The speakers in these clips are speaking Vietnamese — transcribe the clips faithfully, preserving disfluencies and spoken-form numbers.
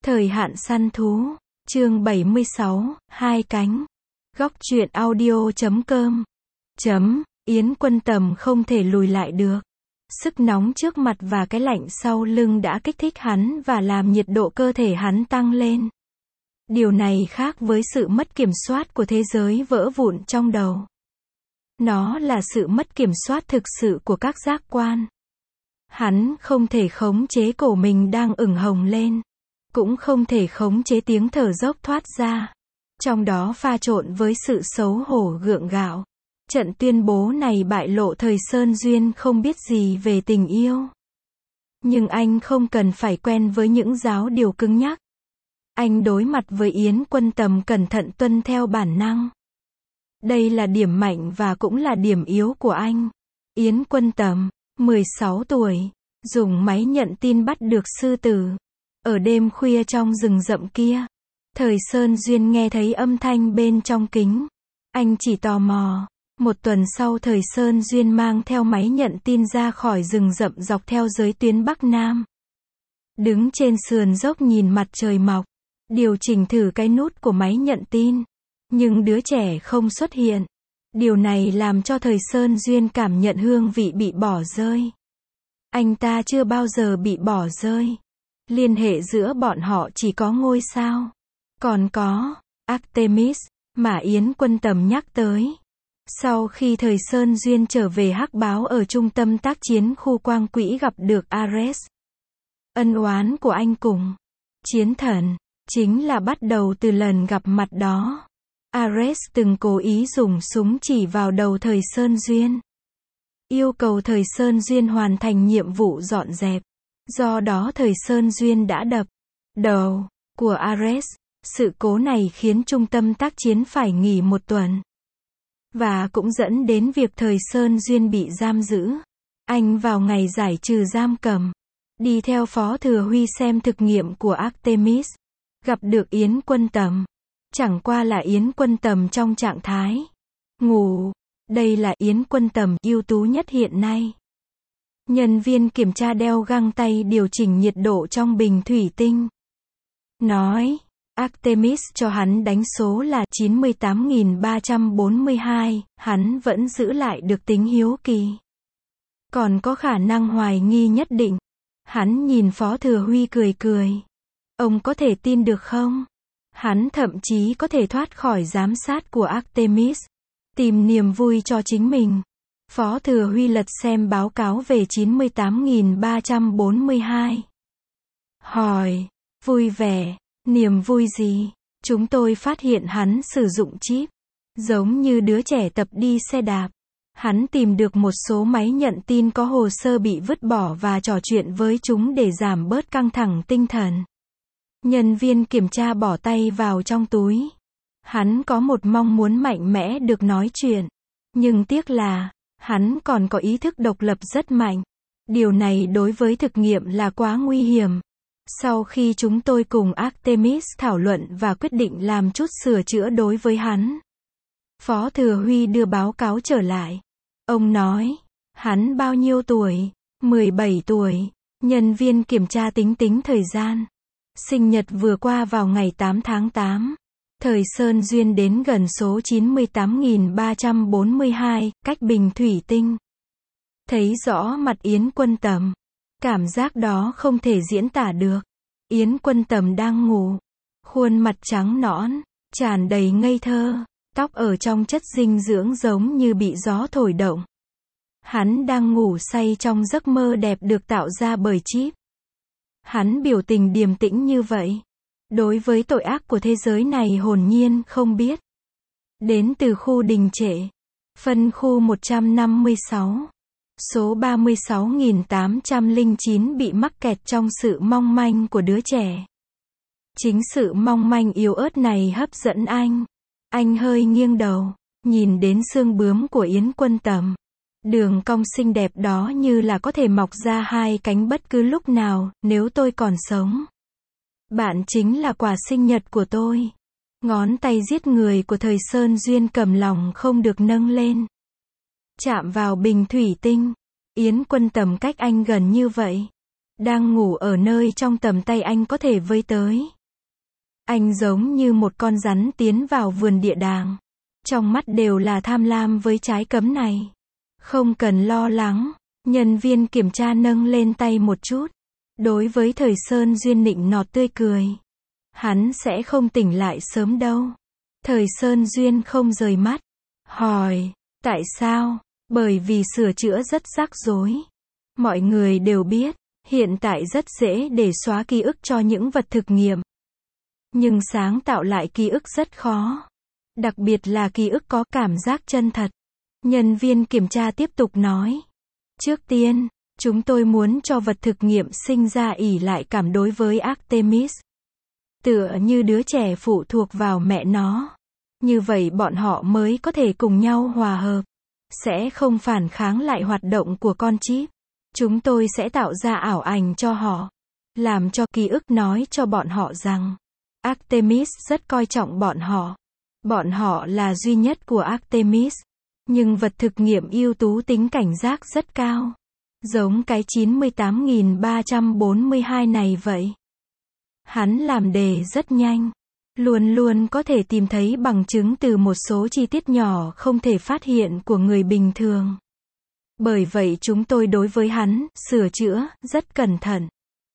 Thời hạn săn thú, chương bảy mươi sáu, hai cánh. Góc truyện audio chấm com. Chấm, Yến Quân Tầm không thể lùi lại được. Sức nóng trước mặt và cái lạnh sau lưng đã kích thích hắn và làm nhiệt độ cơ thể hắn tăng lên. Điều này khác với sự mất kiểm soát của thế giới vỡ vụn trong đầu. Nó là sự mất kiểm soát thực sự của các giác quan. Hắn không thể khống chế cổ mình đang ửng hồng lên. Cũng không thể khống chế tiếng thở dốc thoát ra. Trong đó pha trộn với sự xấu hổ gượng gạo. Trận tuyên bố này bại lộ Thời Sơn Duyên không biết gì về tình yêu. Nhưng anh không cần phải quen với những giáo điều cứng nhắc. Anh đối mặt với Yến Quân Tầm cẩn thận tuân theo bản năng. Đây là điểm mạnh và cũng là điểm yếu của anh. Yến Quân Tầm, mười sáu tuổi, dùng máy nhận tin bắt được sư tử. Ở đêm khuya trong rừng rậm kia, Thời Sơn Duyên nghe thấy âm thanh bên trong kính. Anh chỉ tò mò. Một tuần sau Thời Sơn Duyên mang theo máy nhận tin ra khỏi rừng rậm dọc theo giới tuyến Bắc Nam. Đứng trên sườn dốc nhìn mặt trời mọc. Điều chỉnh thử cái nút của máy nhận tin. Nhưng đứa trẻ không xuất hiện. Điều này làm cho Thời Sơn Duyên cảm nhận hương vị bị bỏ rơi. Anh ta chưa bao giờ bị bỏ rơi. Liên hệ giữa bọn họ chỉ có ngôi sao. Còn có Artemis, mà Yến Quân Tầm nhắc tới. Sau khi Thời Sơn Duyên trở về Hắc Báo ở trung tâm tác chiến khu Quang Quỹ gặp được Ares. Ân oán của anh cùng Chiến Thần, chính là bắt đầu từ lần gặp mặt đó. Ares từng cố ý dùng súng chỉ vào đầu Thời Sơn Duyên. Yêu cầu Thời Sơn Duyên hoàn thành nhiệm vụ dọn dẹp. Do đó Thời Sơn Duyên đã đập đầu của Ares. Sự cố này khiến trung tâm tác chiến phải nghỉ một tuần. Và cũng dẫn đến việc Thời Sơn Duyên bị giam giữ. Anh vào ngày giải trừ giam cầm. Đi theo Phó Thừa Huy xem thực nghiệm của Artemis. Gặp được Yến Quân Tầm. Chẳng qua là Yến Quân Tầm trong trạng thái ngủ. Đây là Yến Quân Tầm ưu tú nhất hiện nay. Nhân viên kiểm tra đeo găng tay điều chỉnh nhiệt độ trong bình thủy tinh. Nói, Artemis cho hắn đánh số là chín mươi tám nghìn ba trăm bốn mươi hai, hắn vẫn giữ lại được tính hiếu kỳ. Còn có khả năng hoài nghi nhất định. Hắn nhìn Phó Thừa Huy cười cười. Ông có thể tin được không? Hắn thậm chí có thể thoát khỏi giám sát của Artemis. Tìm niềm vui cho chính mình. Phó Thừa Huy lật xem báo cáo về chín mươi tám nghìn ba trăm bốn mươi hai. Hỏi, vui vẻ, niềm vui gì? Chúng tôi phát hiện hắn sử dụng chip. Giống như đứa trẻ tập đi xe đạp. Hắn tìm được một số máy nhận tin có hồ sơ bị vứt bỏ và trò chuyện với chúng để giảm bớt căng thẳng tinh thần. Nhân viên kiểm tra bỏ tay vào trong túi. Hắn có một mong muốn mạnh mẽ được nói chuyện. Nhưng tiếc là, hắn còn có ý thức độc lập rất mạnh. Điều này đối với thực nghiệm là quá nguy hiểm. Sau khi chúng tôi cùng Artemis thảo luận và quyết định làm chút sửa chữa đối với hắn. Phó Thừa Huy đưa báo cáo trở lại. Ông nói, hắn bao nhiêu tuổi? mười bảy tuổi. Nhân viên kiểm tra tính tính thời gian. Sinh nhật vừa qua vào ngày tám tháng tám. Thời Sơn Duyên đến gần số chín mươi tám nghìn ba trăm bốn mươi hai, cách bình thủy tinh. Thấy rõ mặt Yến Quân Tầm. Cảm giác đó không thể diễn tả được. Yến Quân Tầm đang ngủ. Khuôn mặt trắng nõn, tràn đầy ngây thơ. Tóc ở trong chất dinh dưỡng giống như bị gió thổi động. Hắn đang ngủ say trong giấc mơ đẹp được tạo ra bởi chip. Hắn biểu tình điềm tĩnh như vậy. Đối với tội ác của thế giới này hồn nhiên không biết. Đến từ khu đình trệ. Phân khu một trăm năm mươi sáu. Số ba mươi sáu nghìn tám trăm lẻ chín bị mắc kẹt trong sự mong manh của đứa trẻ. Chính sự mong manh yếu ớt này hấp dẫn anh. Anh hơi nghiêng đầu, nhìn đến xương bướm của Yến Quân Tầm. Đường cong xinh đẹp đó như là có thể mọc ra hai cánh bất cứ lúc nào, nếu tôi còn sống. Bạn chính là quà sinh nhật của tôi. Ngón tay giết người của Thời Sơn Duyên cầm lòng không được nâng lên. Chạm vào bình thủy tinh. Yến Quân Tầm cách anh gần như vậy. Đang ngủ ở nơi trong tầm tay anh có thể với tới. Anh giống như một con rắn tiến vào vườn địa đàng. Trong mắt đều là tham lam với trái cấm này. Không cần lo lắng, nhân viên kiểm tra nâng lên tay một chút. Đối với Thời Sơn Duyên nịnh nọt tươi cười. Hắn sẽ không tỉnh lại sớm đâu. Thời Sơn Duyên không rời mắt. Hỏi, tại sao? Bởi vì sửa chữa rất rắc rối. Mọi người đều biết, hiện tại rất dễ để xóa ký ức cho những vật thực nghiệm. Nhưng sáng tạo lại ký ức rất khó. Đặc biệt là ký ức có cảm giác chân thật. Nhân viên kiểm tra tiếp tục nói. Trước tiên, chúng tôi muốn cho vật thực nghiệm sinh ra ỷ lại cảm đối với Artemis. Tựa như đứa trẻ phụ thuộc vào mẹ nó. Như vậy bọn họ mới có thể cùng nhau hòa hợp. Sẽ không phản kháng lại hoạt động của con chip. Chúng tôi sẽ tạo ra ảo ảnh cho họ. Làm cho ký ức nói cho bọn họ rằng Artemis rất coi trọng bọn họ. Bọn họ là duy nhất của Artemis. Nhưng vật thực nghiệm ưu tú tính cảnh giác rất cao. Giống cái chín mươi tám nghìn ba trăm bốn mươi hai này vậy. Hắn làm đề rất nhanh. Luôn luôn có thể tìm thấy bằng chứng từ một số chi tiết nhỏ không thể phát hiện của người bình thường. Bởi vậy chúng tôi đối với hắn, sửa chữa, rất cẩn thận.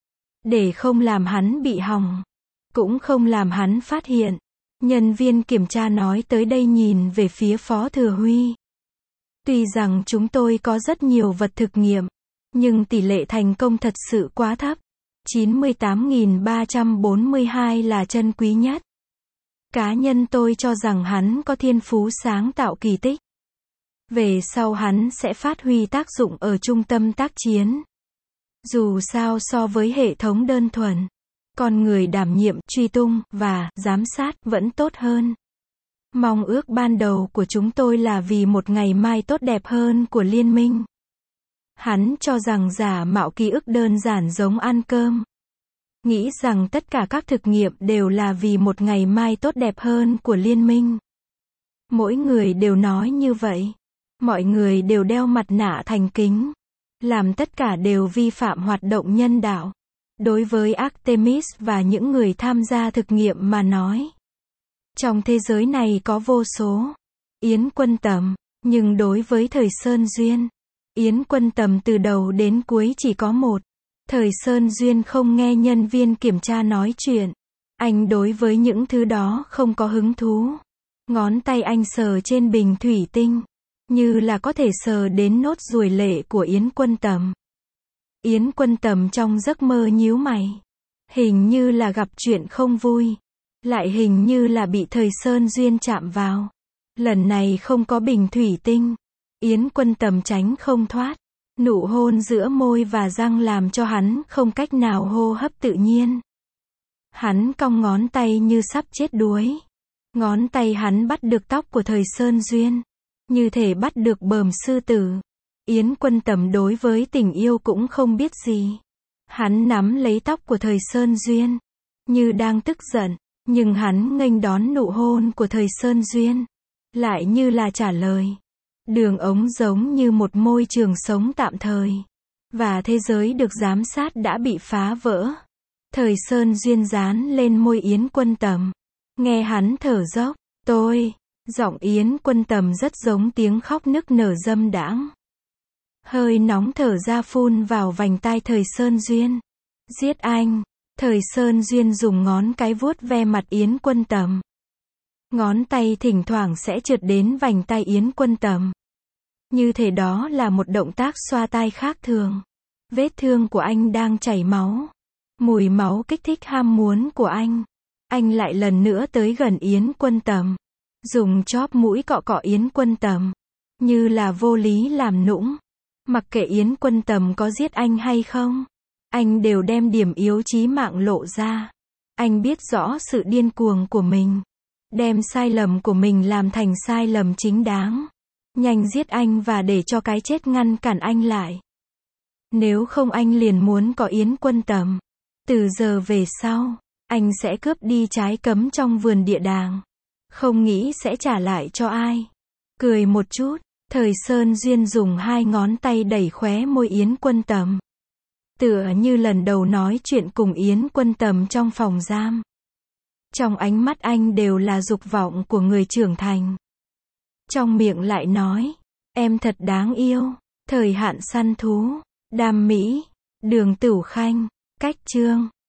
Để không làm hắn bị hỏng. Cũng không làm hắn phát hiện. Nhân viên kiểm tra nói tới đây nhìn về phía Phó Thừa Huy. Tuy rằng chúng tôi có rất nhiều vật thực nghiệm. Nhưng tỷ lệ thành công thật sự quá thấp. chín mươi tám nghìn ba trăm bốn mươi hai là chân quý nhất. Cá nhân tôi cho rằng hắn có thiên phú sáng tạo kỳ tích. Về sau hắn sẽ phát huy tác dụng ở trung tâm tác chiến. Dù sao so với hệ thống đơn thuần, con người đảm nhiệm, truy tung, và giám sát vẫn tốt hơn. Mong ước ban đầu của chúng tôi là vì một ngày mai tốt đẹp hơn của liên minh. Hắn cho rằng giả mạo ký ức đơn giản giống ăn cơm. Nghĩ rằng tất cả các thực nghiệm đều là vì một ngày mai tốt đẹp hơn của liên minh. Mỗi người đều nói như vậy. Mọi người đều đeo mặt nạ thành kính. Làm tất cả đều vi phạm hoạt động nhân đạo. Đối với Artemis và những người tham gia thực nghiệm mà nói. Trong thế giới này có vô số Yến Quân Tầm. Nhưng đối với Thời Sơn Duyên, Yến Quân Tầm từ đầu đến cuối chỉ có một. Thời Sơn Duyên không nghe nhân viên kiểm tra nói chuyện. Anh đối với những thứ đó không có hứng thú. Ngón tay anh sờ trên bình thủy tinh. Như là có thể sờ đến nốt ruồi lệ của Yến Quân Tầm. Yến Quân Tầm trong giấc mơ nhíu mày. Hình như là gặp chuyện không vui. Lại hình như là bị Thời Sơn Duyên chạm vào. Lần này không có bình thủy tinh. Yến Quân Tầm tránh không thoát. Nụ hôn giữa môi và răng làm cho hắn không cách nào hô hấp tự nhiên. Hắn cong ngón tay như sắp chết đuối. Ngón tay hắn bắt được tóc của Thời Sơn Duyên. Như thể bắt được bờm sư tử. Yến Quân Tầm đối với tình yêu cũng không biết gì. Hắn nắm lấy tóc của Thời Sơn Duyên. Như đang tức giận. Nhưng hắn nghênh đón nụ hôn của Thời Sơn Duyên. Lại như là trả lời. Đường ống giống như một môi trường sống tạm thời. Và thế giới được giám sát đã bị phá vỡ. Thời Sơn Duyên dán lên môi Yến Quân Tầm. Nghe hắn thở dốc. Tôi. Giọng Yến Quân Tầm rất giống tiếng khóc nức nở dâm đãng. Hơi nóng thở ra phun vào vành tai Thời Sơn Duyên. Giết anh. Thời Sơn Duyên dùng ngón cái vuốt ve mặt Yến Quân Tầm. Ngón tay thỉnh thoảng sẽ trượt đến vành tai Yến Quân Tầm. Như thể đó là một động tác xoa tai khác thường. Vết thương của anh đang chảy máu. Mùi máu kích thích ham muốn của anh. Anh lại lần nữa tới gần Yến Quân Tầm. Dùng chóp mũi cọ cọ Yến Quân Tầm. Như là vô lý làm nũng. Mặc kệ Yến Quân Tầm có giết anh hay không. Anh đều đem điểm yếu chí mạng lộ ra. Anh biết rõ sự điên cuồng của mình. Đem sai lầm của mình làm thành sai lầm chính đáng. Nhanh giết anh và để cho cái chết ngăn cản anh lại. Nếu không anh liền muốn có Yến Quân Tầm. Từ giờ về sau, anh sẽ cướp đi trái cấm trong vườn địa đàng. Không nghĩ sẽ trả lại cho ai. Cười một chút, Thời Sơn Duyên dùng hai ngón tay đẩy khóe môi Yến Quân Tầm. Tựa như lần đầu nói chuyện cùng Yến Quân Tầm trong phòng giam. Trong ánh mắt anh đều là dục vọng của người trưởng thành. Trong miệng lại nói, em thật đáng yêu. Thời hạn săn thú. Đam mỹ. Đường Tửu Khanh. Cách chương.